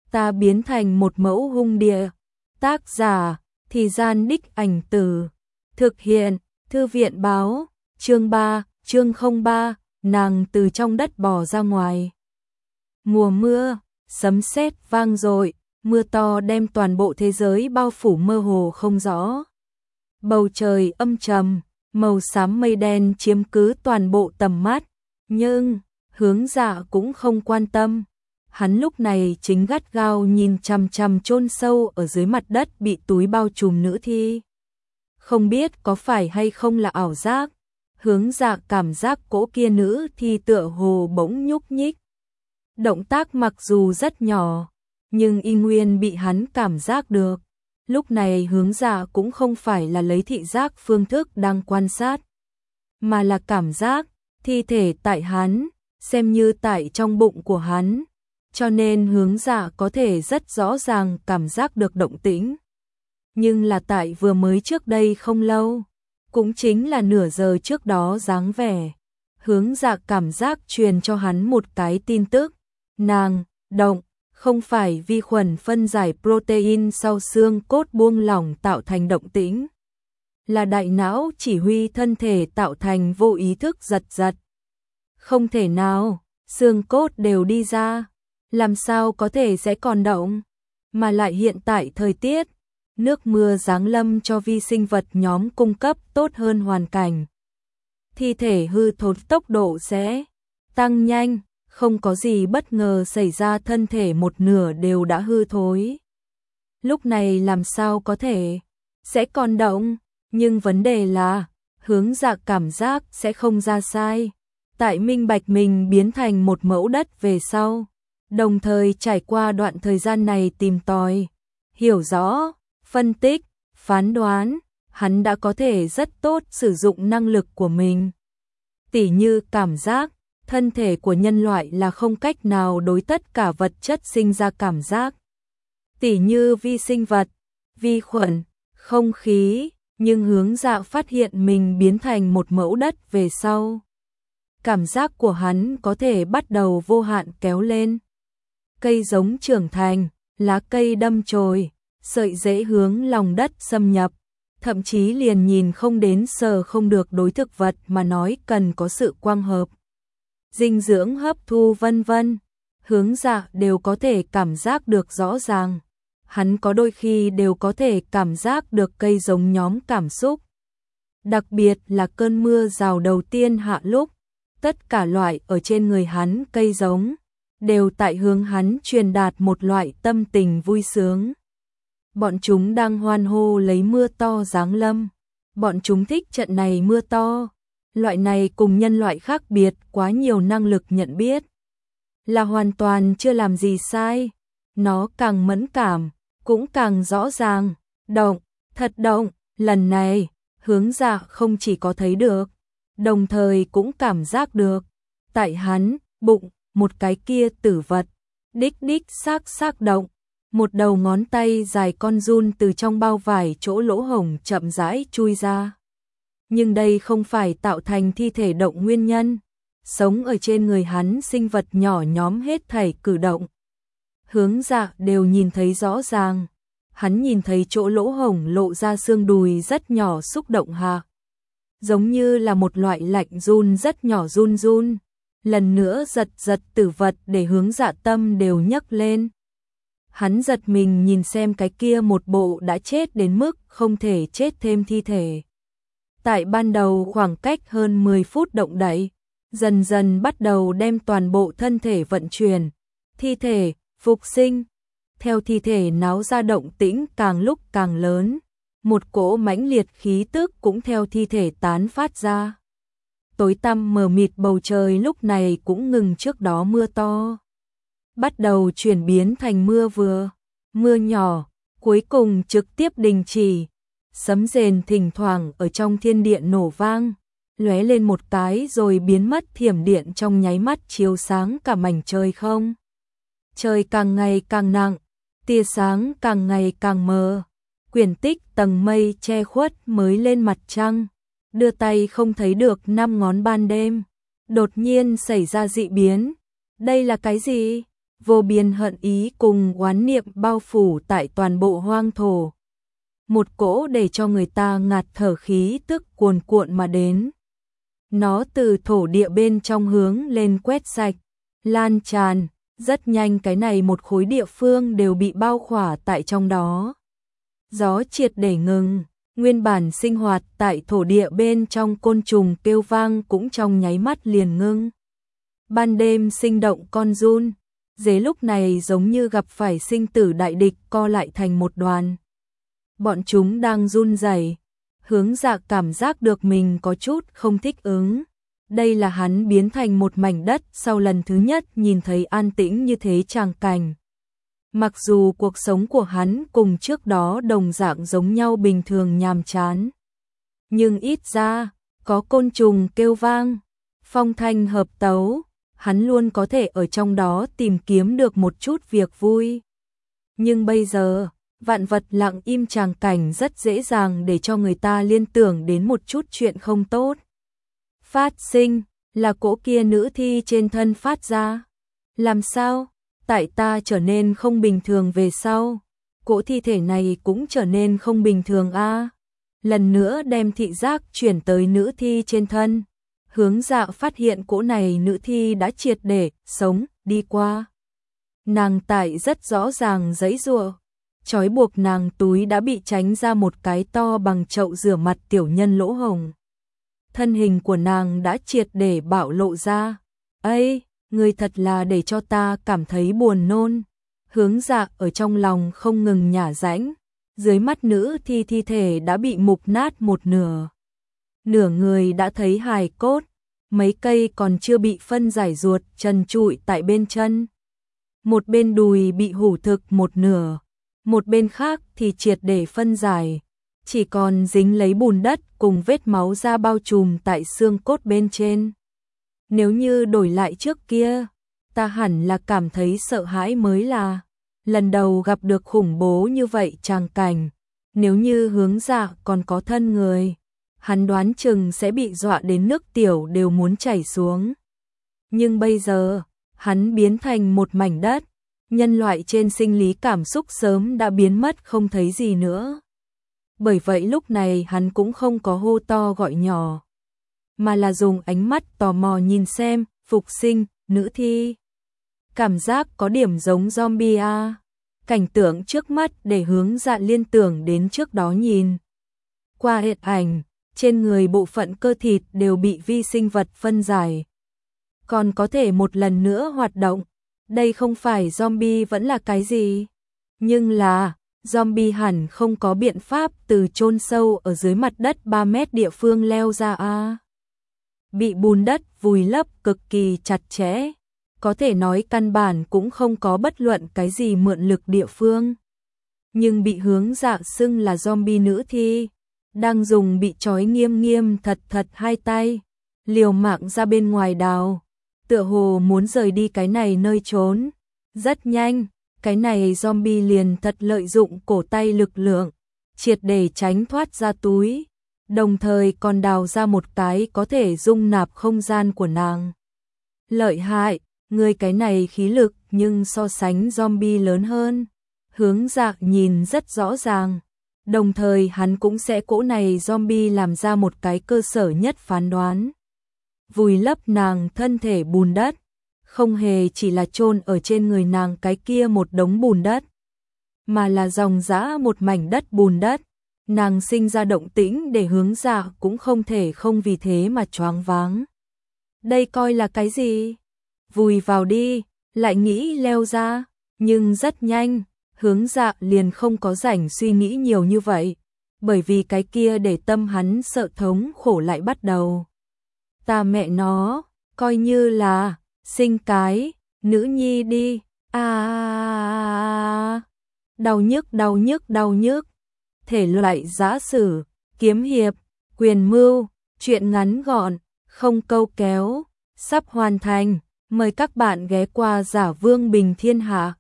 ta biến thành một mẫu hung địa. Tác giả, Thì Gian Đích Ảnh Từ. Thực hiện, Thư viện báo, chương 3, chương 03, nàng từ trong đất bò ra ngoài. Mùa mưa, sấm sét vang dội, mưa to đem toàn bộ thế giới bao phủ mơ hồ không rõ. Bầu trời âm trầm, màu xám mây đen chiếm cứ toàn bộ tầm mắt, nhưng Hướng Dạ cũng không quan tâm. Hắn lúc này chính gắt gao nhìn chằm chằm chôn sâu ở dưới mặt đất bị túi bao trùm nữ thi. Không biết có phải hay không là ảo giác, Hướng Dạ cảm giác cỗ kia nữ thi tựa hồ bỗng nhúc nhích. Động tác mặc dù rất nhỏ, nhưng y nguyên bị hắn cảm giác được. Lúc này Hướng Dạ cũng không phải là lấy thị giác phương thức đang quan sát, mà là cảm giác thi thể tại hắn, xem như tại trong bụng của hắn. Cho nên Hướng Dạ có thể rất rõ ràng cảm giác được động tĩnh. Nhưng là tại vừa mới trước đây không lâu, cũng chính là nửa giờ trước đó dáng vẻ, Hướng Dạ cảm giác truyền cho hắn một cái tin tức. Nàng, động, không phải vi khuẩn phân giải protein sau xương cốt buông lỏng tạo thành động tĩnh, là đại não chỉ huy thân thể tạo thành vô ý thức giật giật. Không thể nào, xương cốt đều đi ra, làm sao có thể sẽ còn động, mà lại hiện tại thời tiết, nước mưa giáng lâm cho vi sinh vật nhóm cung cấp tốt hơn hoàn cảnh. Thi thể hư thối tốc độ sẽ tăng nhanh, không có gì bất ngờ xảy ra, thân thể một nửa đều đã hư thối. Lúc này làm sao có thể sẽ còn động, nhưng vấn đề là Hướng Dạ cảm giác sẽ không ra sai. Tại minh bạch mình biến thành một mẫu đất về sau, đồng thời trải qua đoạn thời gian này tìm tòi, hiểu rõ, phân tích, phán đoán, hắn đã có thể rất tốt sử dụng năng lực của mình. Tỉ như cảm giác, thân thể của nhân loại là không cách nào đối tất cả vật chất sinh ra cảm giác. Tỉ như vi sinh vật, vi khuẩn, không khí, nhưng Hướng Dạ phát hiện mình biến thành một mẫu đất về sau. Cảm giác của hắn có thể bắt đầu vô hạn kéo lên. Cây giống trưởng thành, lá cây đâm chồi, sợi rễ hướng lòng đất xâm nhập, thậm chí liền nhìn không đến sờ không được đối thực vật mà nói cần có sự quang hợp, dinh dưỡng hấp thu vân vân. Hướng Dạ đều có thể cảm giác được rõ ràng. Hắn có đôi khi đều có thể cảm giác được cây giống nhóm cảm xúc. Đặc biệt là cơn mưa rào đầu tiên hạ lúc, tất cả loại ở trên người hắn cây giống đều tại hướng hắn truyền đạt một loại tâm tình vui sướng. Bọn chúng đang hoan hô lấy mưa to giáng lâm. Bọn chúng thích trận này mưa to. Loại này cùng nhân loại khác biệt quá nhiều năng lực nhận biết, là hoàn toàn chưa làm gì sai. Nó càng mẫn cảm, cũng càng rõ ràng. Động, thật động, lần này, Hướng Dạ không chỉ có thấy được, đồng thời cũng cảm giác được. Tại hắn, bụng, một cái kia tử vật, đích đích xác động. Một đầu ngón tay dài con giun từ trong bao vải chỗ lỗ hổng chậm rãi chui ra. Nhưng đây không phải tạo thành thi thể động nguyên nhân. Sống ở trên người hắn sinh vật nhỏ nhóm hết thảy cử động, Hướng Dạ đều nhìn thấy rõ ràng. Hắn nhìn thấy chỗ lỗ hổng lộ ra xương đùi rất nhỏ xúc động hạ, giống như là một loại lạnh run rất nhỏ run run. Lần nữa giật giật tử vật để Hướng Dạ tâm đều nhấc lên. Hắn giật mình nhìn xem cái kia một bộ đã chết đến mức không thể chết thêm thi thể. Tại ban đầu khoảng cách hơn 10 phút động đậy, dần dần bắt đầu đem toàn bộ thân thể vận chuyển, thi thể phục sinh. Theo thi thể náo ra động tĩnh càng lúc càng lớn, một cỗ mãnh liệt khí tức cũng theo thi thể tán phát ra. Tối tăm mờ mịt bầu trời lúc này cũng ngừng trước đó mưa to, bắt đầu chuyển biến thành mưa vừa, mưa nhỏ, cuối cùng trực tiếp đình chỉ. Sấm rền thỉnh thoảng ở trong thiên địa nổ vang, lóe lên một cái rồi biến mất, thiểm điện trong nháy mắt chiếu sáng cả mảnh trời không. Trời càng ngày càng nặng, tia sáng càng ngày càng mờ, quyển tích tầng mây che khuất mới lên mặt trăng, đưa tay không thấy được 5 ngón ban đêm. Đột nhiên xảy ra dị biến. Đây là cái gì? vô biên hận ý cùng oán niệm bao phủ tại toàn bộ hoang thổ. Một cỗ để cho người ta ngạt thở khí tức cuồn cuộn mà đến. Nó từ thổ địa bên trong hướng lên quét sạch, lan tràn, rất nhanh cái này một khối địa phương đều bị bao khỏa tại trong đó. Gió triệt để ngừng, nguyên bản sinh hoạt tại thổ địa bên trong côn trùng kêu vang cũng trong nháy mắt liền ngưng. Ban đêm sinh động con giun, dế lúc này giống như gặp phải sinh tử đại địch co lại thành một đoàn. Bọn chúng đang run rẩy. Hướng Dạ cảm giác được mình có chút không thích ứng. Đây là hắn biến thành một mảnh đất sau lần thứ nhất nhìn thấy an tĩnh như thế tràng cảnh. Mặc dù cuộc sống của hắn cùng trước đó đồng dạng giống nhau bình thường nhàm chán, nhưng ít ra có côn trùng kêu vang, phong thanh hợp tấu, hắn luôn có thể ở trong đó tìm kiếm được một chút việc vui. Nhưng bây giờ, vạn vật lặng im tràng cảnh rất dễ dàng để cho người ta liên tưởng đến một chút chuyện không tốt. Phát sinh, là cỗ kia nữ thi trên thân phát ra. Làm sao? Tại ta trở nên không bình thường về sau, cỗ thi thể này cũng trở nên không bình thường a. Lần nữa đem thị giác chuyển tới nữ thi trên thân. Hướng Dạ phát hiện cỗ này nữ thi đã triệt để sống đi qua. Nàng tại rất rõ ràng giãy giụa, trói buộc nàng túi đã bị tránh ra một cái to bằng chậu rửa mặt tiểu nhân lỗ hổng. Thân hình của nàng đã triệt để bạo lộ ra. Ây, người thật là để cho ta cảm thấy buồn nôn. Hướng Dạ ở trong lòng không ngừng nhả rãnh. Dưới mắt nữ thi thể đã bị mục nát một nửa. Nửa người đã thấy hài cốt, mấy cây còn chưa bị phân giải ruột trần trụi tại bên chân. Một bên đùi bị hủ thực một nửa, một bên khác thì triệt để phân giải, chỉ còn dính lấy bùn đất cùng vết máu ra bao trùm tại xương cốt bên trên. Nếu như đổi lại trước kia, ta hẳn là cảm thấy sợ hãi mới là. Lần đầu gặp được khủng bố như vậy tràng cảnh, nếu như Hướng Dạ còn có thân người, hắn đoán chừng sẽ bị dọa đến nước tiểu đều muốn chảy xuống. Nhưng bây giờ, hắn biến thành một mảnh đất, nhân loại trên sinh lý cảm xúc sớm đã biến mất không thấy gì nữa. Bởi vậy lúc này hắn cũng không có hô to gọi nhỏ, mà là dùng ánh mắt tò mò nhìn xem, phục sinh, nữ thi. Cảm giác có điểm giống zombie a. Cảnh tượng trước mắt để Hướng Dạ liên tưởng đến trước đó nhìn qua hiện ảnh, trên người bộ phận cơ thịt đều bị vi sinh vật phân giải. Còn có thể một lần nữa hoạt động, đây không phải zombie vẫn là cái gì? Nhưng là, zombie hẳn không có biện pháp từ chôn sâu ở dưới mặt đất 3 mét địa phương leo ra a. Bị bùn đất vùi lấp cực kỳ chặt chẽ, có thể nói căn bản cũng không có bất luận cái gì mượn lực địa phương. Nhưng bị Hướng Dạ xưng là zombie nữ thi, đang dùng bị trói nghiêm nghiêm thật thật hai tay, liều mạng ra bên ngoài đào, tựa hồ muốn rời đi cái này nơi trốn. Rất nhanh, cái này zombie liền thật lợi dụng cổ tay lực lượng, triệt để tránh thoát ra túi, đồng thời còn đào ra một cái có thể dung nạp không gian của nàng. Lợi hại, người cái này khí lực nhưng so sánh zombie lớn hơn. Hướng Dạ nhìn rất rõ ràng, đồng thời hắn cũng sẽ cỗ này zombie làm ra một cái cơ sở nhất phán đoán. Vùi lấp nàng thân thể bùn đất, không hề chỉ là chôn ở trên người nàng cái kia một đống bùn đất, mà là dòng dã một mảnh đất bùn đất. Nàng sinh ra động tĩnh để Hướng Dạ cũng không thể không vì thế mà choáng váng. Đây coi là cái gì? Vùi vào đi, lại nghĩ leo ra, nhưng rất nhanh, Hướng Dạ liền không có rảnh suy nghĩ nhiều như vậy, bởi vì cái kia để tâm hắn sợ thống khổ lại bắt đầu. Ta mẹ nó, coi như là sinh cái nữ nhi đi. Đau nhức đau nhức đau nhức. Thể loại giã sử, kiếm hiệp, quyền mưu, truyện ngắn gọn, không câu kéo, sắp hoàn thành. Mời các bạn ghé qua Giả Vương Bình Thiên Hạ.